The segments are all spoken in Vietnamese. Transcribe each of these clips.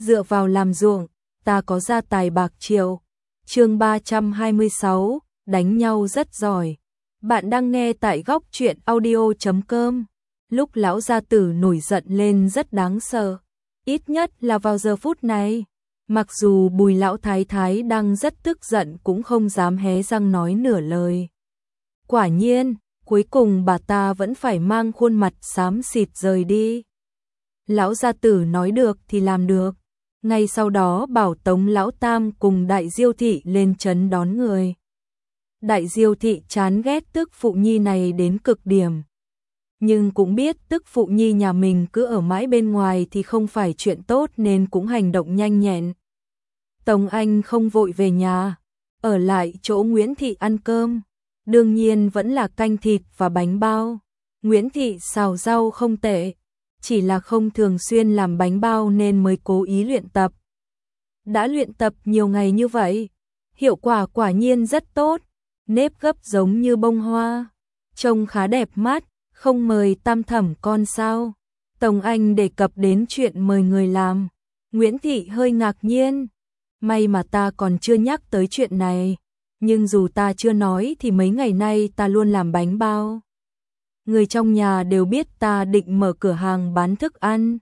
dựa vào làm ruộng, ta có gia tài bạc triệu. Chương 326, đánh nhau rất giỏi. Bạn đang nghe tại góc truyện audio.com. Lúc lão gia tử nổi giận lên rất đáng sợ, ít nhất là vào giờ phút này. Mặc dù Bùi lão thái thái đang rất tức giận cũng không dám hé răng nói nửa lời. Quả nhiên, cuối cùng bà ta vẫn phải mang khuôn mặt xám xịt rời đi. Lão gia tử nói được thì làm được. Ngay sau đó bảo Tống Lão Tam cùng Đại Diêu Thị lên trấn đón người. Đại Diêu Thị chán ghét tức phụ nhi này đến cực điểm. Nhưng cũng biết tức phụ nhi nhà mình cứ ở mãi bên ngoài thì không phải chuyện tốt nên cũng hành động nhanh nhẹn. Tống Anh không vội về nhà, ở lại chỗ Nguyễn Thị ăn cơm. Đương nhiên vẫn là canh thịt và bánh bao. Nguyễn Thị xào rau không tệ, chỉ là không thường xuyên làm bánh bao nên mới cố ý luyện tập. Đã luyện tập nhiều ngày như vậy, hiệu quả quả nhiên rất tốt, nếp gấp giống như bông hoa, trông khá đẹp mắt. Không mời Tam thẩm con sao? Tống Anh đề cập đến chuyện mời người làm. Nguyễn Thị hơi ngạc nhiên. May mà ta còn chưa nhắc tới chuyện này. Nhưng dù ta chưa nói thì mấy ngày nay ta luôn làm bánh bao. Người trong nhà đều biết ta định mở cửa hàng bán thức ăn.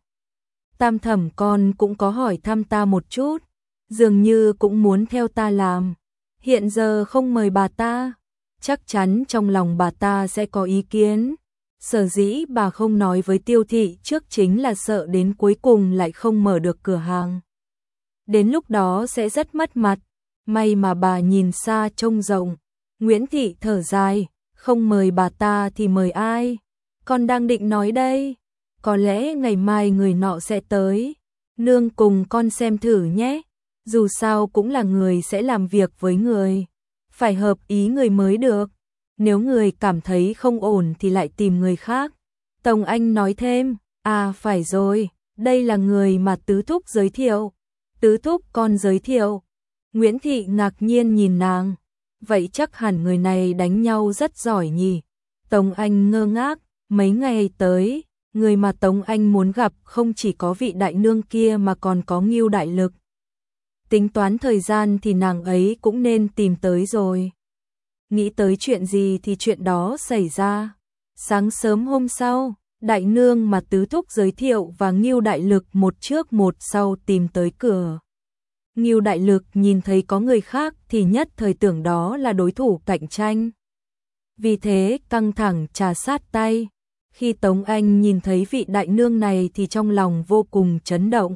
Tam thẩm con cũng có hỏi thăm ta một chút. Dường như cũng muốn theo ta làm. Hiện giờ không mời bà ta, chắc chắn trong lòng bà ta sẽ có ý kiến. Sở dĩ bà không nói với Tiêu Thị trước chính là sợ đến cuối cùng lại không mở được cửa hàng. Đến lúc đó sẽ rất mất mặt. May mà bà nhìn xa trông rộng. Nguyễn Thị thở dài, không mời bà ta thì mời ai? Con đang định nói đây, có lẽ ngày mai người nọ sẽ tới. Nương cùng con xem thử nhé. Dù sao cũng là người sẽ làm việc với người, phải hợp ý người mới được. Nếu người cảm thấy không ổn thì lại tìm người khác. Tống Anh nói thêm, à phải rồi, đây là người mà tứ thúc giới thiệu. Tứ thúc con giới thiệu. Nguyễn Thị ngạc nhiên nhìn nàng. Vậy chắc hẳn người này đánh nhau rất giỏi nhỉ? Tống Anh ngơ ngác, mấy ngày tới, người mà Tống Anh muốn gặp không chỉ có vị đại nương kia mà còn có Ngưu đại lực. Tính toán thời gian thì nàng ấy cũng nên tìm tới rồi. Nghĩ tới chuyện gì thì chuyện đó xảy ra. Sáng sớm hôm sau, đại nương mà tứ thúc giới thiệu và Ngưu đại lực một trước một sau tìm tới cửa. Ngưu đại lực nhìn thấy có người khác thì nhất thời tưởng đó là đối thủ cạnh tranh. Vì thế căng thẳng trà sát tay. Khi Tống Anh nhìn thấy vị đại nương này thì trong lòng vô cùng chấn động.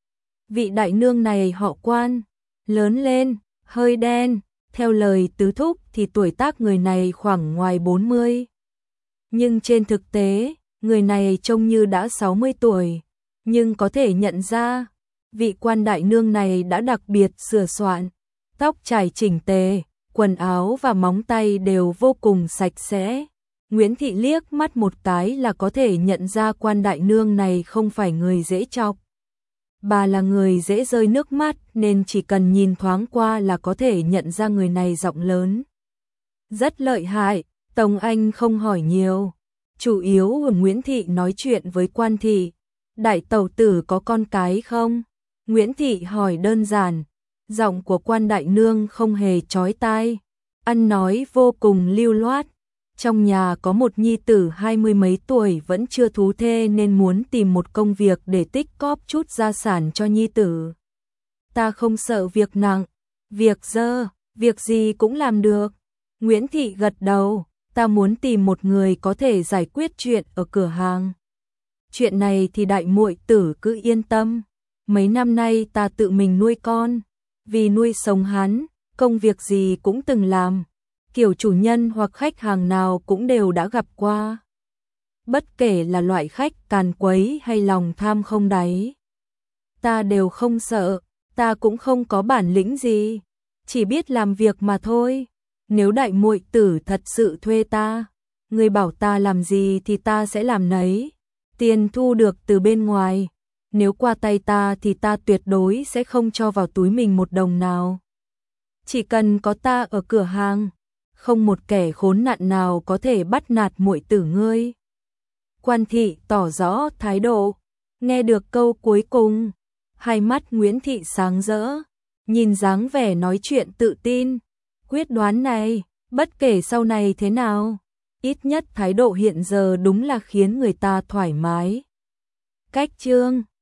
Vị đại nương này họ Quan, lớn lên, hơi đen. Theo lời tứ thúc thì tuổi tác người này khoảng ngoài 40. Nhưng trên thực tế, người này trông như đã 60 tuổi. Nhưng có thể nhận ra, vị Quan đại nương này đã đặc biệt sửa soạn. Tóc trải chỉnh tề, quần áo và móng tay đều vô cùng sạch sẽ. Nguyễn Thị liếc mắt một cái là có thể nhận ra Quan đại nương này không phải người dễ chọc. Bà là người dễ rơi nước mắt nên chỉ cần nhìn thoáng qua là có thể nhận ra người này giọng lớn. Rất lợi hại, Tống Anh không hỏi nhiều. Chủ yếu Nguyễn Thị nói chuyện với Quan Thị. Đại tẩu tử có con cái không? Nguyễn Thị hỏi đơn giản. Giọng của Quan đại nương không hề chói tai. Ăn nói vô cùng lưu loát. Trong nhà có một nhi tử 20 mấy tuổi vẫn chưa thú thê nên muốn tìm một công việc để tích cóp chút gia sản cho nhi tử. Ta không sợ việc nặng, việc dơ, việc gì cũng làm được. Nguyễn Thị gật đầu, ta muốn tìm một người có thể giải quyết chuyện ở cửa hàng. Chuyện này thì đại muội tử cứ yên tâm. Mấy năm nay ta tự mình nuôi con, vì nuôi sống hắn, công việc gì cũng từng làm. Kiểu chủ nhân hoặc khách hàng nào cũng đều đã gặp qua. Bất kể là loại khách càn quấy hay lòng tham không đáy. Ta đều không sợ, ta cũng không có bản lĩnh gì, chỉ biết làm việc mà thôi. Nếu đại muội tử thật sự thuê ta, người bảo ta làm gì thì ta sẽ làm nấy. Tiền thu được từ bên ngoài, nếu qua tay ta thì ta tuyệt đối sẽ không cho vào túi mình một đồng nào. Chỉ cần có ta ở cửa hàng, không một kẻ khốn nạn nào có thể bắt nạt muội tử ngươi. Quan Thị tỏ rõ thái độ. Nghe được câu cuối cùng, Hai mắt Nguyễn Thị sáng rỡ, nhìn dáng vẻ nói chuyện tự tin, quyết đoán này, bất kể sau này thế nào, ít nhất thái độ hiện giờ đúng là khiến người ta thoải mái. Cách Chương